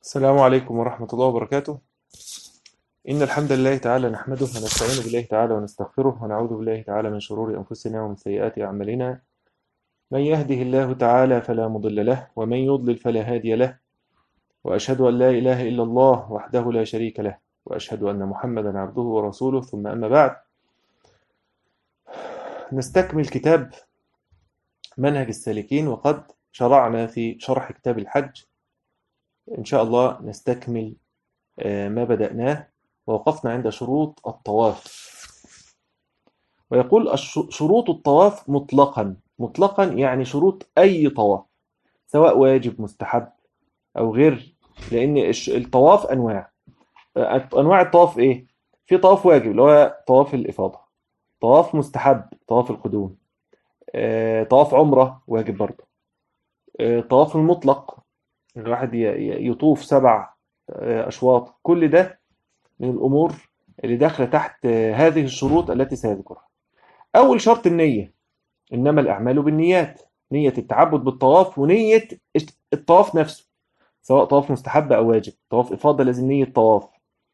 السلام عليكم ورحمة الله وبركاته. إن الحمد لله تعالى نحمده ونستعين بالله تعالى ونستغفره ونعوذ بالله تعالى من شرور أنفسنا ومن سيئات أعمالنا. من يهده الله تعالى فلا مضل له ومن يضلل فلا هادي له، وأشهد أن لا إله إلا الله وحده لا شريك له، وأشهد أن محمدا عبده ورسوله، ثم أما بعد. نستكمل كتاب منهج السالكين، وقد شرعنا في شرح كتاب الحج. إن شاء الله نستكمل ما بدأناه، ووقفنا عند شروط الطواف. ويقول شروط الطواف مطلقا مطلقا، يعني شروط أي طواف، سواء واجب مستحب أو غير، لأن الطواف أنواع. أنواع الطواف إيه؟ في طواف واجب اللي هو طواف الإفاضة، طواف مستحب طواف القدوم، طواف عمرة واجب برضه، طواف المطلق الواحد يطوف 7 أشواط. كل ده من الأمور اللي داخلة تحت هذه الشروط التي سيذكرها. أول شرط النية، إنما الأعمال بالنيات، نية التعبد بالطواف ونية الطواف نفسه، سواء طواف مستحب أو واجب. طواف إفاضة لازم نية طواف.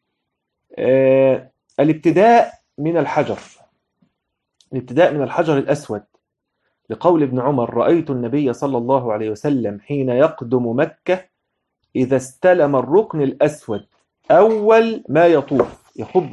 الابتداء من الحجر، الابتداء من الحجر الأسود، لقول ابن عمر: رأيت النبي صلى الله عليه وسلم حين يقدم مكة إذا استلم الركن الأسود أول ما يطوف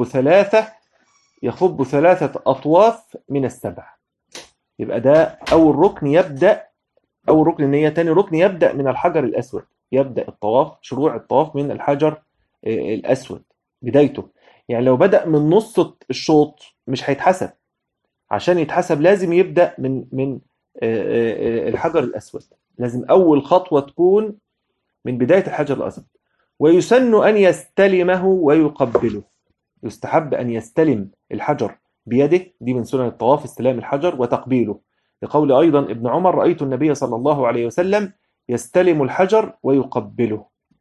يخب 3 أطواف من ال7. يبقى ده أول ركن يبدأ، أول ركن النية. تاني ركن يبدأ من الحجر الأسود، يبدأ الطواف، شروع الطواف من الحجر الأسود بدايته. يعني لو بدأ من نص الشوط مش هيتحسب، عشان يتحسب لازم يبدأ من الحجر الأسود. لازم أول خطوة تكون من بداية الحجر الأسود. ويسن أن يستلمه ويقبله، يستحب أن يستلم الحجر بيده، دي من سنن الطواف، استلام الحجر وتقبيله، لقول أيضا ابن عمر: رأيت النبي صلى الله عليه وسلم يستلم الحجر ويقبله.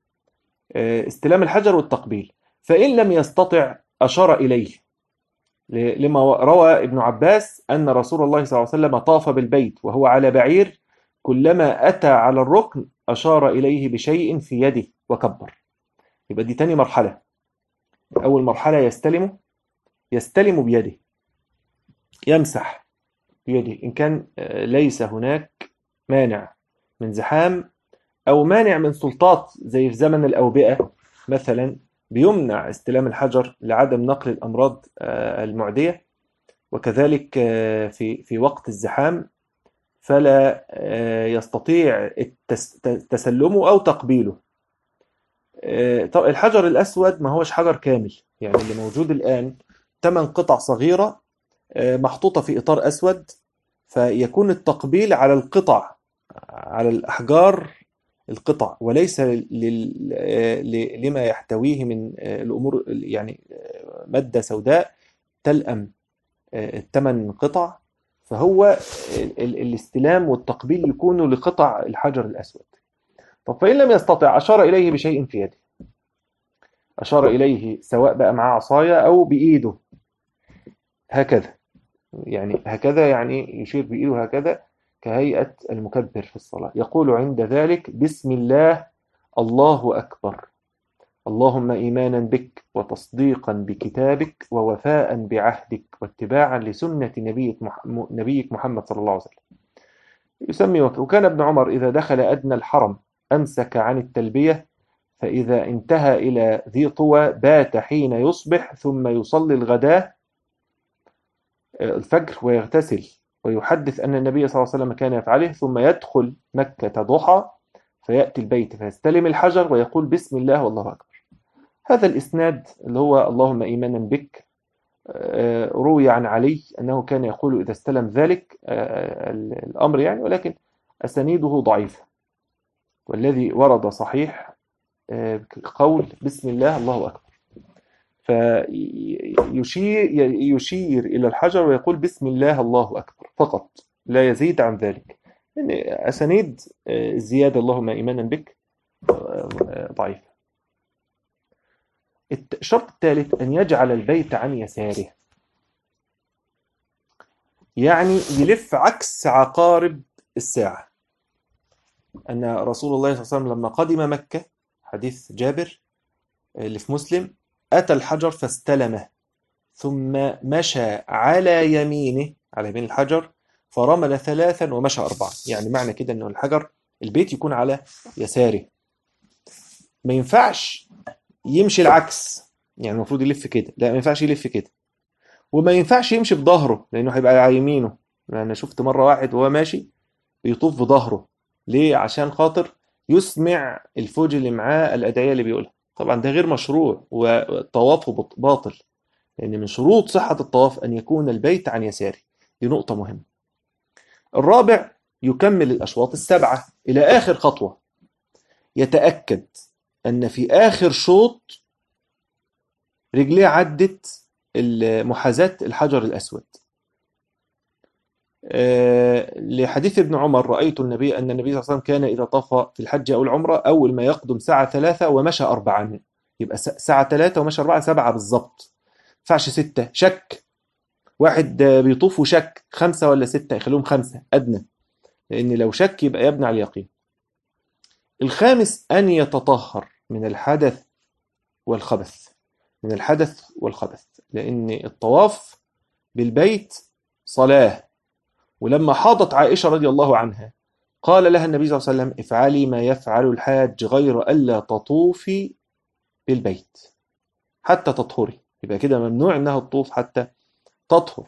استلام الحجر والتقبيل. فإن لم يستطع أشار إليه، لما روى ابن عباس أن رسول الله صلى الله عليه وسلم طاف بالبيت وهو على بعير، كلما أتى على الركن أشار إليه بشيء في يده وكبر. يبقى دي تاني مرحلة. أول مرحلة يستلم بيده، يمسح بيده إن كان ليس هناك مانع من زحام، أو مانع من سلطات زي في زمن الأوبئة مثلا، بيمنع استلام الحجر لعدم نقل الأمراض المعدية. وكذلك في وقت الزحام فلا يستطيع تسلمه أو تقبيله. طب الحجر الأسود ما هوش حجر كامل، يعني اللي موجود الآن 8 قطع صغيرة محطوطة في إطار أسود، فيكون التقبيل على القطع، على الأحجار القطع، وليس لما يحتويه من الأمور، يعني مادة سوداء تلأم ال8 قطع. فهو الاستلام والتقبيل يكون لقطع الحجر الأسود. طب فإن لم يستطع أشار إليه بشيء في يده، أشار إليه سواء بقى معاه عصاية أو بإيده هكذا، يعني هكذا، يعني يشير بإيده هكذا كهيئة المكبر في الصلاة. يقول عند ذلك: بسم الله، الله أكبر، اللهم إيمانا بك وتصديقا بكتابك ووفاء بعهدك واتباعا لسنة نبيك محمد صلى الله عليه وسلم. يسمي وكان ابن عمر إذا دخل أدنى الحرم أمسك عن التلبية، فإذا انتهى إلى ذي طوى بات حين يصبح، ثم يصلي الغداء الفجر ويغتسل ويحدث أن النبي صلى الله عليه وسلم كان يفعله، ثم يدخل مكة ضحى فيأتي البيت فيستلم الحجر ويقول بسم الله والله أكبر. هذا الإسناد اللي هو اللهم إيمانا بك، روي عن علي أنه كان يقول إذا استلم ذلك الأمر يعني، ولكن أسانيده ضعيفة. والذي ورد صحيح قول بسم الله الله أكبر، فيشير إلى الحجر ويقول بسم الله الله أكبر فقط، لا يزيد عن ذلك. يعني أسانيد الزيادة اللهم إيمانا بك ضعيفة. الشرط الثالث أن يجعل البيت عن يساره، يعني يلف عكس عقارب الساعة. أن رسول الله صلى الله عليه وسلم لما قدم مكة حديث جابر اللي في مسلم: أتى الحجر فاستلمه ثم مشى على يمينه، على يمين الحجر، فرمل 3 ومشى 4. يعني معنى كده أنه الحجر البيت يكون على يساره، ما ينفعش يمشي العكس، يعني المفروض يلف كده، لا ما ينفعش يلف كده، وما ينفعش يمشي بظهره لأنه هيبقى على يمينه. أنا شفت مرة واحد وهو ماشي بيطوف بظهره. ليه؟ عشان خاطر يسمع الفوج اللي معاه الأدعية اللي بيقولها. طبعا ده غير مشروع وطوافه باطل، لأن من شروط صحة الطواف أن يكون البيت عن يساره. دي نقطة مهمة. الرابع: يكمل الأشواط ال7 إلى آخر خطوة، يتأكد أن في آخر شوط رجليه عدت محاذاة الحجر الأسود. لحديث ابن عمر: رأيت النبي أن النبي صلى الله عليه وسلم كان إذا طاف في الحج أو العمرة أول ما يقدم سعى 3 ومشى 4. يبقى سعى 3 ومشى 4، 7 بالظبط. ما ينفعش 6. شك واحد بيطوف وشك 5 ولا 6، يخليهم 5 أدنى، لأن لو شك يبقى يبني على اليقين. الخامس: أن يتطهر من الحدث والخبث، من الحدث والخبث، لأن الطواف بالبيت صلاة. ولما حاضت عائشة رضي الله عنها قال لها النبي صلى الله عليه وسلم: افعلي ما يفعل الحاج غير ألا تطوفي بالبيت حتى تطهري. يبقى كده ممنوع أنها تطوف حتى تطهر.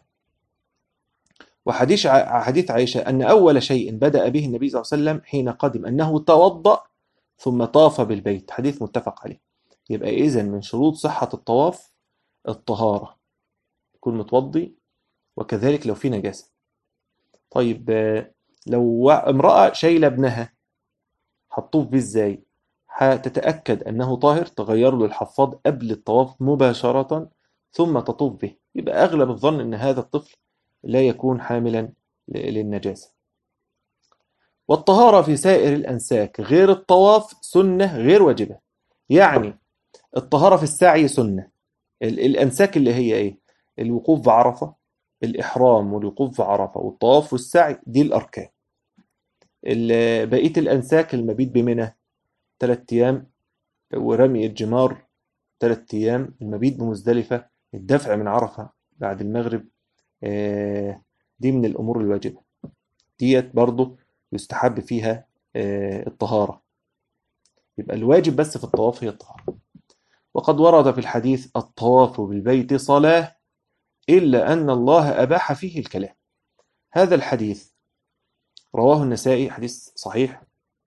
وحديث عائشة أن أول شيء بدأ به النبي صلى الله عليه وسلم حين قدم أنه توضأ ثم طاف بالبيت، حديث متفق عليه. يبقى إذن من شروط صحة الطواف الطهارة، يكون متوضي، وكذلك لو في نجاسة. طيب لو امرأة شايلة ابنها هتطوف بيه ازاي؟ هتتأكد أنه طاهر، تغير له الحفاض قبل الطواف مباشرة ثم تطوف به. يبقى أغلب الظن أن هذا الطفل لا يكون حاملا للنجاسة. والطهارة في سائر الأنساك غير الطواف سنة غير واجبة. يعني الطهارة في السعي سنة. الأنساك اللي هي إيه؟ الوقوف بعرفة، الإحرام والوقوف بعرفة والطواف والسعي، دي الأركان. بقية الأنساك: المبيت بمنى 3 أيام، ورمي الجمار 3 أيام، المبيت بمزدلفة، الدفع من عرفة بعد المغرب، دي من الأمور الواجبة. ديت برضو يستحب فيها الطهارة. يبقى الواجب بس في الطواف هي الطهارة. وقد ورد في الحديث: الطواف بالبيت صلاة إلا أن الله أباح فيه الكلام. هذا الحديث رواه النسائي، حديث صحيح.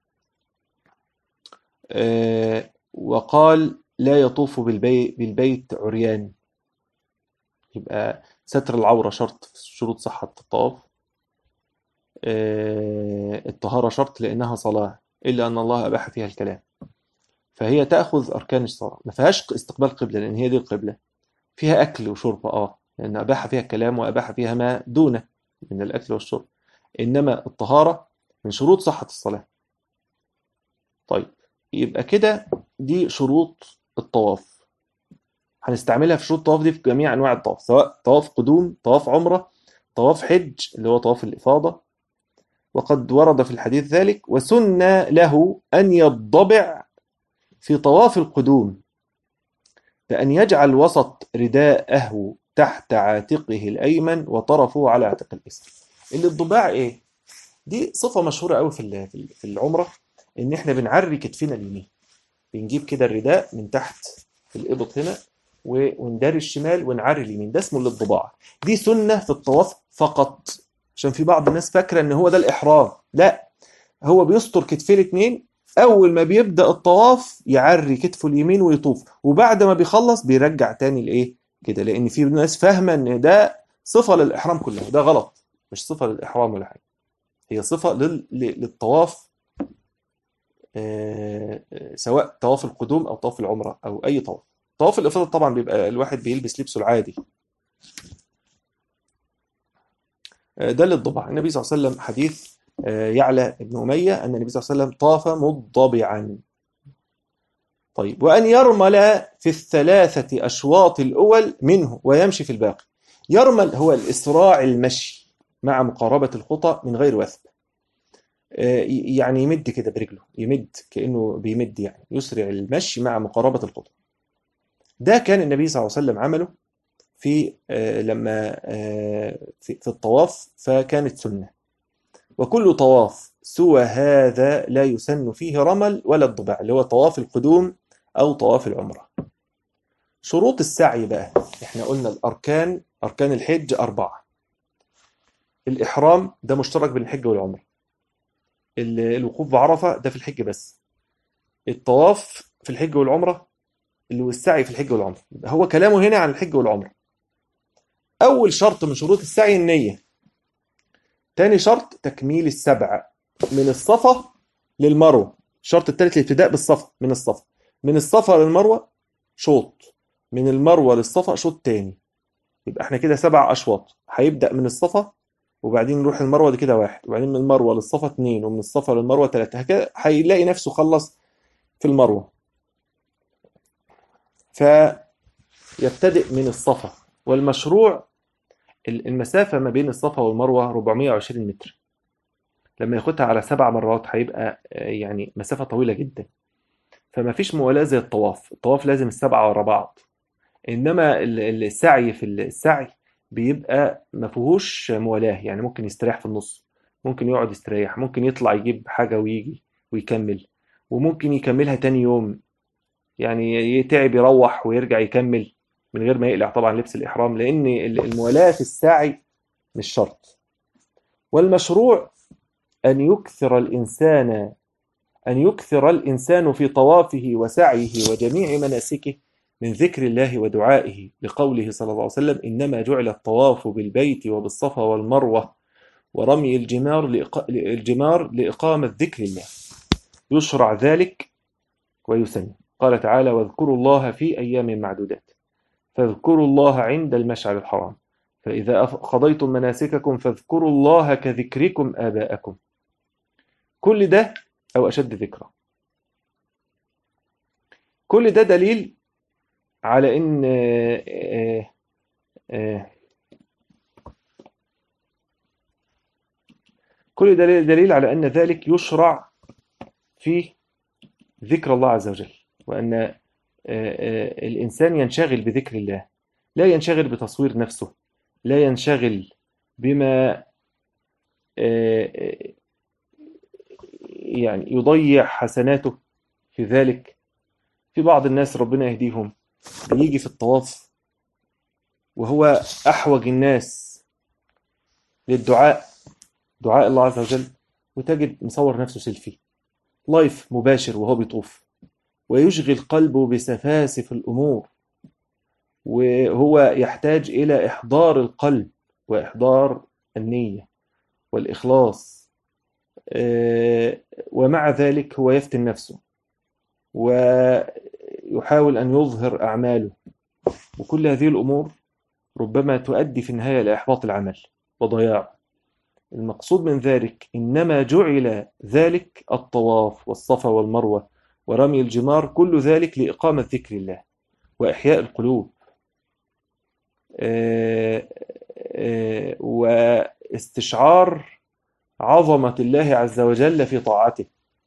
وقال: لا يطوف بالبيت عريان. يبقى ستر العورة شرط في شروط صحة الطواف. الطهارة شرط لأنها صلاة، إلا أن الله أباح فيها الكلام، فهي تأخذ أركان الصلاة. ما فيهاش استقبال قبلة لأن هي دي القبلة. فيها أكل وشرب لأن أباح فيها الكلام وأباح فيها ما دونه من الأكل والشرب. إنما الطهارة من شروط صحة الصلاة. طيب يبقى كده دي شروط الطواف، هنستعملها في شروط الطواف دي في جميع أنواع الطواف، سواء طواف قدوم، طواف عمرة، طواف حج اللي هو طواف الإفاضة. وقد ورد في الحديث ذلك: وسن له أن يضبع في طواف القدوم بأن يجعل وسط رداءه تحت عاتقه الأيمن وطرفه على عاتق الأيسر. اللي الضباع إيه؟ دي صفة مشهورة قوي في العمرة، إن إحنا بنعري كتفنا اليمين، بنجيب كده الرداء من تحت في الإبط هنا ونداري الشمال ونعري اليمين، ده اسمه الانضباع. دي سنة في الطواف فقط، عشان في بعض الناس فاكرة ان هو ده الإحرام. لا، هو بيستر كتفيه الاثنين. أول ما بيبدأ الطواف يعري كتفه اليمين ويطوف، وبعد ما بيخلص بيرجع تاني لإيه كده، لأن في ناس فاهمة ان ده صفة للإحرام كله. ده غلط، مش صفة للإحرام ولا حاجة، هي صفة للطواف، سواء طواف القدوم أو طواف العمرة أو أي طواف. طواف الإفاضة طبعا بيبقى الواحد بيلبس لبسه العادي. ده للضبع. النبي صلى الله عليه وسلم حديث يعلى بن أمية أن النبي صلى الله عليه وسلم طاف مضبعا. طيب، وأن يرمل في ال3 أشواط الأول منه ويمشي في الباقي. يرمل هو الإسراع المشي مع مقاربة الخطى من غير وثب. يعني يمد كده برجله، يمد كأنه بيمد، يعني يسرع المشي مع مقاربة الخطى. ده كان النبي صلى الله عليه وسلم عمله في لما في الطواف، فكانت سنة. وكل طواف سوى هذا لا يسن فيه رمل ولا الضباع، اللي هو طواف القدوم أو طواف العمرة. شروط السعي بقى، احنا قلنا الأركان، أركان الحج 4. الإحرام ده مشترك بين الحج والعمرة. الوقوف بعرفة ده في الحج بس. الطواف في الحج والعمرة، اللي هو السعي في الحج والعمرة. يبقى هو كلامه هنا عن الحج والعمرة. أول شرط من شروط السعي النية. تاني شرط تكميل السبع من الصفا للمروة. الشرط الثالث الابتداء بالصفا، من الصفا. من الصفا للمروة شوط، من المروة للصفا شوط تاني. يبقى احنا كده 7 أشواط. هيبدأ من الصفا وبعدين نروح المروة، دي كده 1، وبعدين من المروة للصفا 2، ومن الصفا للمروة 3، هكذا هيلاقي نفسه خلص في المروة. فيبتدئ من الصفا. والمشروع المسافة ما بين الصفا والمروة 420 متر. لما ياخدها على 7 مرات هيبقى يعني مسافة طويلة جدا. فما فيش موالاة زي الطواف. الطواف لازم السبعة ورا بعض. إنما السعي، في السعي بيبقى ما فيهوش موالاة. يعني ممكن يستريح في النص، ممكن يقعد يستريح، ممكن يطلع يجيب حاجة ويجي ويكمل، وممكن يكملها تاني يوم. يعني يتعب يروح ويرجع يكمل من غير ما يقلع طبعا لبس الإحرام، لأن الموالاة في السعي مش شرط. والمشروع أن يكثر الإنسان في طوافه وسعيه وجميع مناسكه من ذكر الله ودعائه، لقوله صلى الله عليه وسلم: إنما جعل الطواف بالبيت وبالصفا والمروة ورمي الجمار لإقامة ذكر الله. يشرع ذلك ويسن. قال تعالى: واذكروا الله في أيام معدودات، فاذكروا الله عند المشعر الحرام، فإذا قضيتم مناسككم فاذكروا الله كذكركم آباءكم. كل ده أو أشد ذكرى. كل ده دليل على إن كل دليل على أن ذلك يشرع في ذكر الله عز وجل، وأن الإنسان ينشغل بذكر الله، لا ينشغل بتصوير نفسه، لا ينشغل بما يعني يضيع حسناته في ذلك. في بعض الناس ربنا يهديهم بيجي في الطواف وهو أحوج الناس للدعاء، دعاء الله عز وجل، وتجد مصور نفسه سيلفي لايف مباشر وهو بيطوف، ويشغل قلبه بسفاسف الأمور، وهو يحتاج إلى إحضار القلب وإحضار النية والإخلاص. ومع ذلك هو يفتن نفسه ويحاول أن يظهر أعماله، وكل هذه الأمور ربما تؤدي في النهاية إلى إحباط العمل وضياعه. المقصود من ذلك إنما جعل ذلك الطواف والصفا والمروة ورمي الجمار، كل ذلك لإقامة ذكر الله وإحياء القلوب واستشعار عظمة الله عز وجل في طاعته.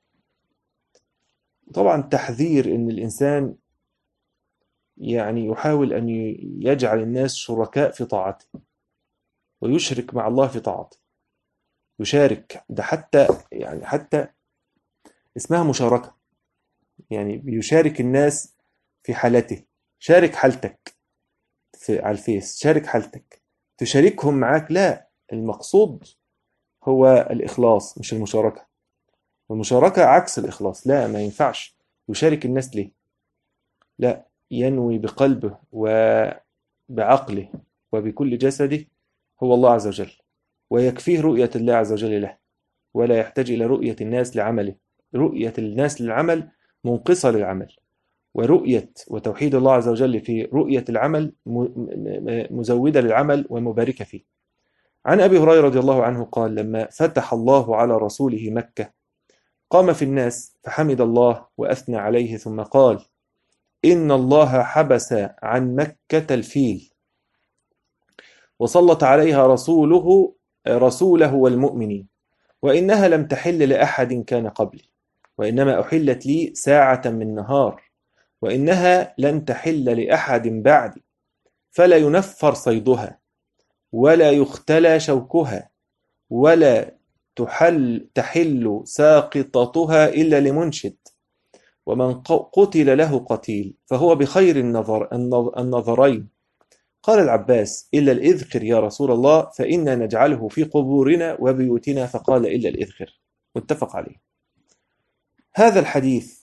طبعا تحذير إن الإنسان يعني يحاول أن يجعل الناس شركاء في طاعته ويشرك مع الله في طاعته. يشارك، ده حتى اسمها مشاركة، يعني بيشارك الناس في حالته. شارك حالتك على الفيس، شارك حالتك، تشاركهم معاك. لا، المقصود هو الإخلاص مش المشاركة. والمشاركة عكس الإخلاص. لا، ما ينفعش يشارك الناس. ليه؟ لا، ينوي بقلبه وبعقله وبكل جسده هو الله عز وجل، ويكفيه رؤية الله عز وجل له، ولا يحتاج إلى رؤية الناس لعمله. رؤية الناس للعمل منقصة للعمل، ورؤية وتوحيد الله عز وجل في رؤية العمل مزودة للعمل ومباركة فيه. عن أبي هريرة رضي الله عنه قال: لما فتح الله على رسوله مكة قام في الناس فحمد الله وأثنى عليه، ثم قال: إن الله حبس عن مكة الفيل وسلط عليها رسوله والمؤمنين، وإنها لم تحل لأحد كان قبلي، وإنما أحلت لي ساعة من نهار، وإنها لن تحل لأحد بعدي، فلا ينفر صيدها ولا يختلى شوكها ولا تحل ساقطتها إلا لمنشد. ومن قتل له قتيل فهو بخير النظرين. قال العباس: إلا الإذخر يا رسول الله، فإنا نجعله في قبورنا وبيوتنا. فقال: إلا الإذخر. متفق عليه. هذا الحديث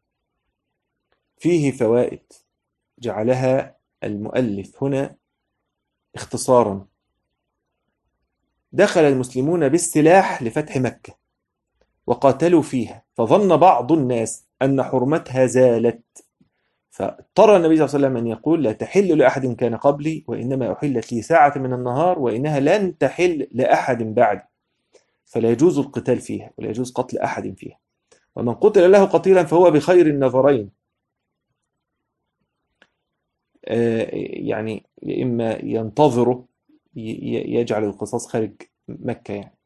فيه فوائد جعلها المؤلف هنا اختصارا. دخل المسلمون بالسلاح لفتح مكة وقاتلوا فيها، فظن بعض الناس أن حرمتها زالت، فاضطر النبي صلى الله عليه وسلم أن يقول: لا تحل لأحد كان قبلي، وإنما أحلت لي ساعة من النهار، وإنها لن تحل لأحد بعد، فلا يجوز القتال فيها ولا يجوز قتل أحد فيها. ومن قتل له قتيلا فهو بخير النظرين، يعني إما ينتظره يجعل القصاص خارج مكة يعني،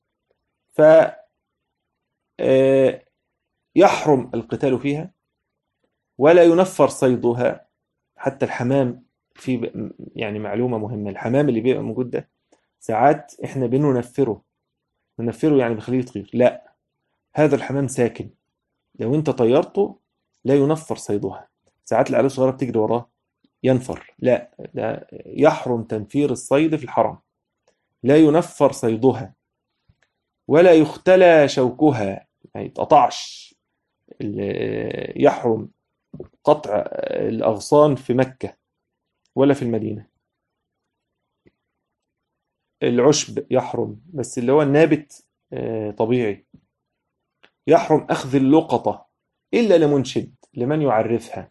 فيحرم القتال فيها ولا ينفر صيدها. حتى الحمام، في يعني معلومة مهمة، الحمام اللي بيبقى موجود ده ساعات احنا بننفره يعني بخليه يطير، لا، هذا الحمام ساكن، لو انت طيرته لا ينفر صيدها. ساعات العيال الصغيرة بتجري وراه ينفر، لا، ده يحرم تنفير الصيد في الحرم. لا ينفر صيدها ولا يختلى شوكها، يعني يتقطعش. يحرم قطع الأغصان في مكة ولا في المدينة. العشب يحرم، بس اللي هو النابت طبيعي. يحرم أخذ اللقطة إلا لمنشد، لمن يعرفها،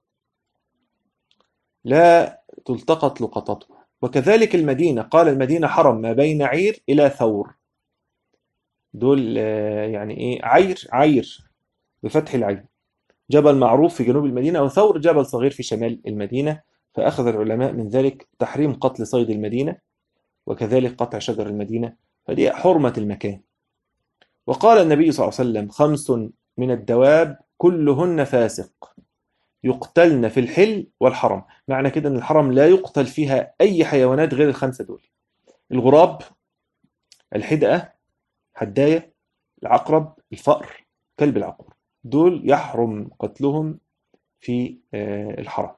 لا تلتقط لقطتها. وكذلك المدينة، قال: المدينة حرم ما بين عير إلى ثور. دول يعني إيه؟ عير بفتح العين، جبل معروف في جنوب المدينة، أو ثور جبل صغير في شمال المدينة. فأخذ العلماء من ذلك تحريم قتل صيد المدينة، وكذلك قطع شجر المدينة، فدي حرمة المكان. وقال النبي صلى الله عليه وسلم: 5 من الدواب كلهن فاسق، يقتلن في الحل والحرم. معنى كده أن الحرم لا يقتل فيها أي حيوانات غير ال5 دول: الغراب، الحدقة، حداية، العقرب، الفأر، كلب العقور. دول يحرم قتلهم في الحرم،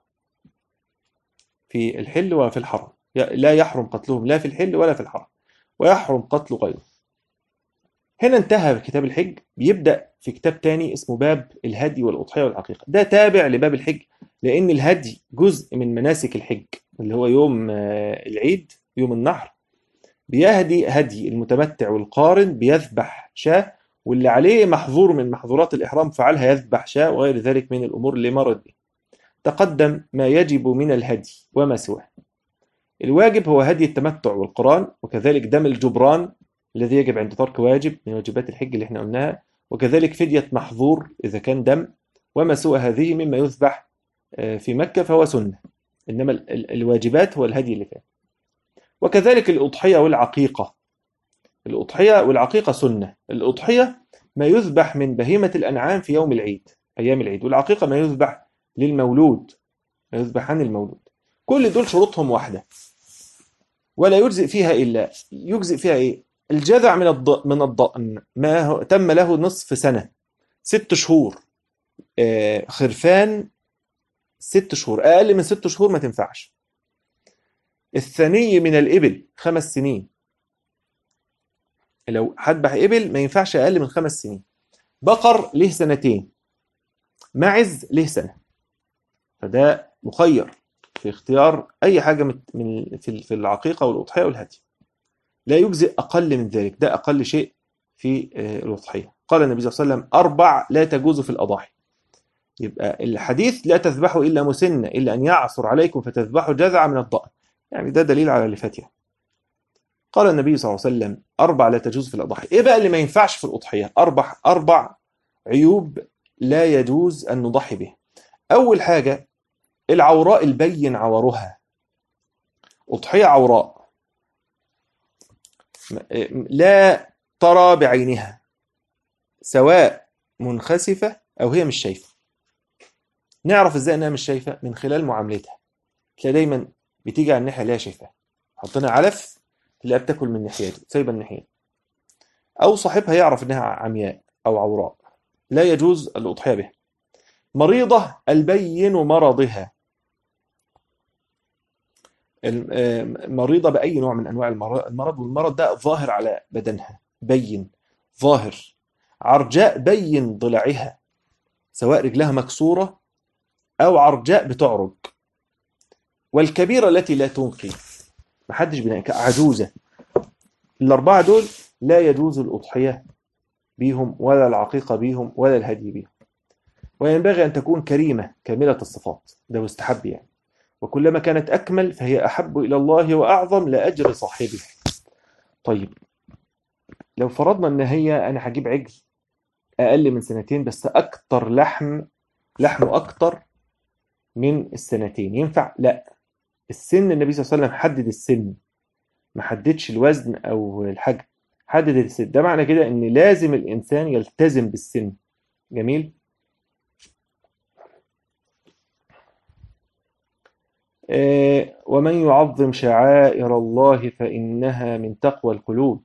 في الحل وفي الحرم. لا يحرم قتلهم لا في الحل ولا في الحرم، ويحرم قتل غيره. هنا انتهى كتاب الحج. بيبدأ في كتاب تاني اسمه باب الهدي والأضحية والعقيقة. ده تابع لباب الحج، لأن الهدي جزء من مناسك الحج، اللي هو يوم العيد، يوم النحر، بيهدي هدي المتمتع والقارن، بيذبح شاة، واللي عليه محظور من محظورات الإحرام فعلها يذبح شاة، وغير ذلك من الأمور اللي مرت به. تقدم ما يجب من الهدي وما سواه. الواجب هو هدي التمتع والقران، وكذلك دم الجبران الذي يجب عند ترك واجب من واجبات الحج اللي احنا قلناها، وكذلك فدية محظور إذا كان دم، وما سوى هذه مما يذبح في مكة فهو سنة، إنما الواجبات هو الهدي اللي كان. وكذلك الأضحية والعقيقة. الأضحية والعقيقة سنة. الأضحية ما يذبح من بهيمة الأنعام في يوم العيد، أيام العيد، والعقيقة ما يذبح للمولود، ما يذبح عن المولود. كل دول شروطهم واحدة، ولا يجزئ فيها إلا يجزئ فيها إيه؟ الجذع من الضأن ما تم له نصف سنة، 6 شهور. خرفان 6 شهور، أقل من 6 شهور ما تنفعش. الثني من الإبل 5 سنين، لو هذبح إبل ما ينفعش أقل من 5 سنين. بقر له 2 سنين، معز له 1 سنة. فده مخير في اختيار أي حاجة في العقيقة والأضحية والهدي. لا يجزئ أقل من ذلك، ده أقل شيء في الأضحية. قال النبي صلى الله عليه وسلم: 4 لا تجوز في الأضاحي. يبقى الحديث: لا تذبحوا إلا مسنة إلا أن يعثر عليكم فتذبحوا جذع من الضأن، يعني ده دليل على اللي فات يعني. قال النبي صلى الله عليه وسلم: 4 لا تجوز في الأضاحي. إيه بقى اللي ما ينفعش في الأضحية؟ 4 عيوب لا يجوز أن نضحي به. أول حاجة: العوراء البين عورها. أضحية عوراء لا ترى بعينها، سواء منخسفة أو هي مش شايفة. نعرف إزاي إنها مش شايفة؟ من خلال معاملتها. تلاقي دايما بتيجي على الناحية اللي هي شايفاها، حطينا علف تلاقيها بتاكل من ناحيته، سايبة الناحية. أو صاحبها يعرف إنها عمياء أو عوراء، لا يجوز الأضحية بها. مريضة البين مرضها، مريضة بأي نوع من أنواع المرض، والمرض ده ظاهر على بدنها، بين ظاهر. عرجاء بين ضلعها، سواء رجلها مكسورة أو عرجاء بتعرج. والكبيرة التي لا تنقي، محدش بينقي، عجوزة. الأربعة دول لا يجوز الأضحية بيهم، ولا العقيقة بيهم، ولا الهدي بيهم. وينبغي أن تكون كريمة كاملة الصفات، ده مستحب يعني. وكلما كانت أكمل فهي أحب إلى الله وأعظم لأجر صاحبها. طيب، لو فرضنا إن هي أنا هجيب عجل أقل من سنتين بس أكتر لحمه أكتر من السنتين، ينفع؟ لا. السن النبي صلى الله عليه وسلم حدد السن، ما حددش الوزن أو الحجم، حدد السن. ده معنى كده إن لازم الإنسان يلتزم بالسن. جميل. ومن يعظم شعائر الله فإنها من تقوى القلوب.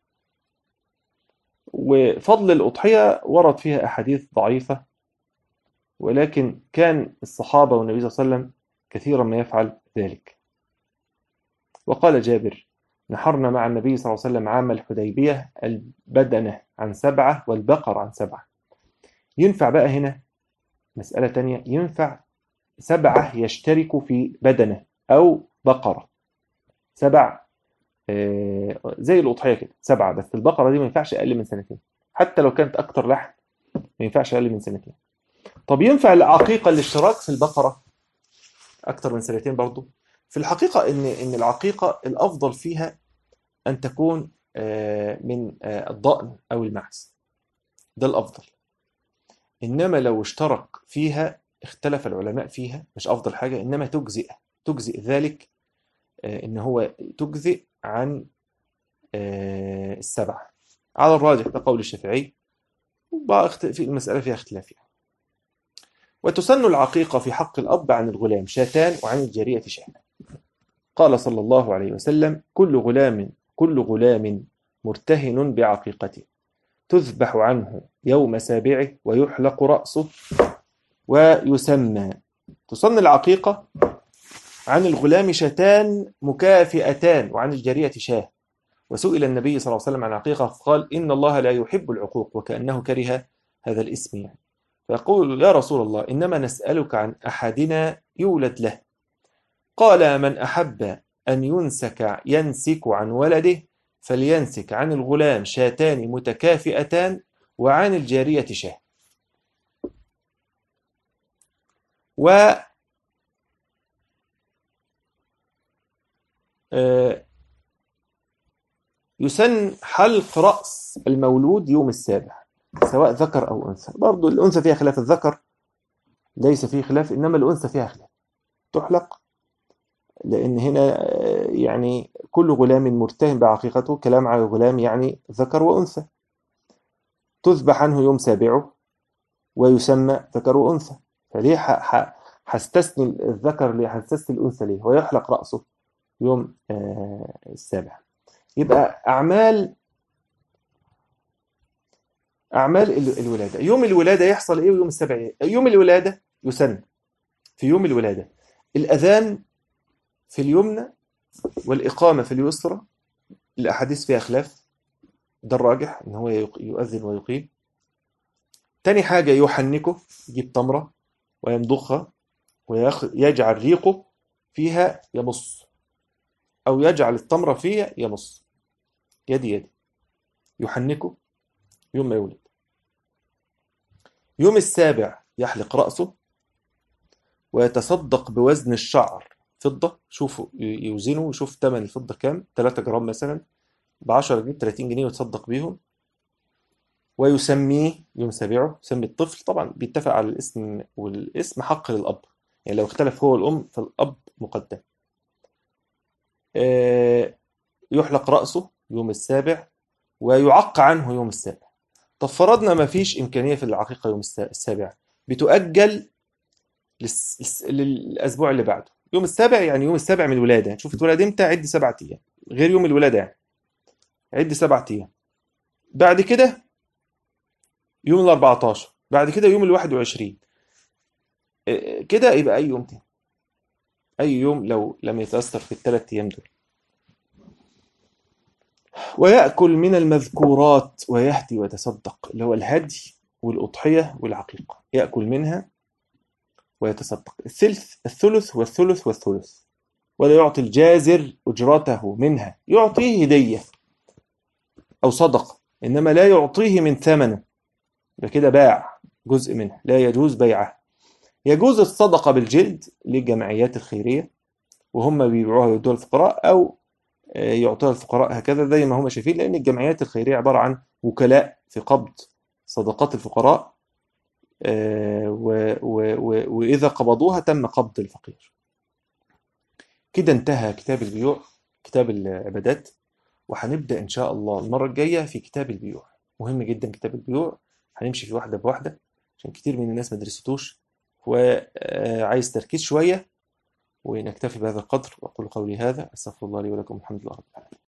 وفضل الأضحية ورد فيها أحاديث ضعيفة، ولكن كان الصحابة والنبي صلى الله عليه وسلم كثيرا ما يفعل ذلك. وقال جابر: نحرنا مع النبي صلى الله عليه وسلم عام الحديبية البدنة عن 7 والبقر عن 7. ينفع بقى هنا مسألة تانية، ينفع 7 يشتركوا في بدنة أو بقرة، 7 زي الأضحية كده 7، بس البقرة دي ما ينفعش أقل من سنتين، حتى لو كانت أكتر لحم ما ينفعش أقل من سنتين. طب ينفع العقيقة الاشتراك في البقرة أكتر من سنتين برضو؟ في الحقيقة إن العقيقة الأفضل فيها أن تكون من الضأن أو المعز، ده الأفضل. إنما لو اشترك فيها اختلف العلماء فيها، مش أفضل حاجة، إنما تجزئ ذلك، إن هو تجزئ عن 7 على الراجح، ده قول الشافعي، في المسألة فيها اختلاف يعني. وتسن العقيقة في حق الأب عن الغلام 2 وعن الجارية 1. قال صلى الله عليه وسلم: كل غلام مرتهن بعقيقته، تذبح عنه يوم 7 ويحلق رأسه ويسمى. تسن العقيقة عن الغلام 2 مكافئتان وعن الجارية 1. وسئل النبي صلى الله عليه وسلم عن العقيقة فقال: إن الله لا يحب العقوق، وكأنه كره هذا الاسم يعني. فيقول: يا رسول الله، إنما نسألك عن أحدنا يولد له. قال: من أحب أن ينسك عن ولده فلينسك عن الغلام 2 متكافئتان وعن الجارية 1. و يسن حلق رأس المولود يوم 7 سواء ذكر أو أنثى. برضو الأنثى فيها خلاف، الذكر ليس فيه خلاف، إنما الأنثى فيها خلاف، تحلق. لأن هنا يعني كل غلام مرتهن بعقيقته، كلام على الغلام يعني ذكر وأنثى. تذبح عنه يوم 7 ويسمى ذكر وأنثى، فليه هستثني الذكر ليه، هستثني الأنثى ليه، ويحلق رأسه يوم 7. يبقى أعمال الولادة، يوم الولادة يحصل إيه ويوم 7 إيه؟ يوم الولادة يسن في يوم الولادة الأذان في اليمنى والإقامة في اليسرى. الأحاديث فيها خلاف، ده الراجح إن هو يؤذن ويقيم. تاني حاجة يحنكه، يجيب تمرة ويمضخها ويجعل ريقه فيها يمص، أو يجعل التمرة فيها يمص، يدي يحنكه يوم ما يولد. يوم 7 يحلق رأسه ويتصدق بوزن الشعر فضة. شوفوا يوزنه ويشوف ثمن الفضة كام، 3 جرام مثلا ب10 جنيه 30 جنيه ويتصدق بيهم. ويسميه يوم 7، يسمي الطفل، طبعا بيتفق على الاسم، والاسم حق للأب، يعني لو اختلف هو والأم فالأب مقدم. يحلق رأسه يوم 7 ويعق عنه يوم السابع. طب فرضنا ما فيش إمكانية في العقيقة يوم السابع، بتؤجل للأسبوع اللي بعده. يوم السابع يعني يوم السابع من الولادة، يعني شوف اتولد امتى، عد 7 أيام غير يوم الولادة، يعني عد 7 أيام. بعد كده يوم ال14، بعد كده يوم ال21، كده يبقى أي يوم تاني، أي يوم لو لم يتأثر في ال3 أيام دول. ويأكل من المذكورات ويهدي ويتصدق، اللي هو الهدي والأضحية والعقيقة، يأكل منها ويتصدق الثلث والثلث والثلث، ولا يعطي الجازر أجرته منها، يعطيه هدية أو صدقة، إنما لا يعطيه من ثمنه، كده باع جزء منها، لا يجوز بيعه. يجوز الصدقة بالجلد للجمعيات الخيرية، وهم بيبيعوها ويدوها للفقراء، أو يعطوها الفقراء هكذا زي ما هم شايفين، لأن الجمعيات الخيرية عبارة عن وكلاء في قبض صدقات الفقراء، وإذا قبضوها تم قبض الفقير. كده انتهى كتاب البيوع، كتاب العبادات. وهنبدأ إن شاء الله المرة الجاية في كتاب البيوع. مهم جدا كتاب البيوع، هنمشي فيه واحدة بواحدة عشان كتير من الناس ما درستوش وعايز تركيز شوية. ونكتفي بهذا القدر، وأقول قولي هذا، أستغفر الله لي ولكم، الحمد لله رب العالمين.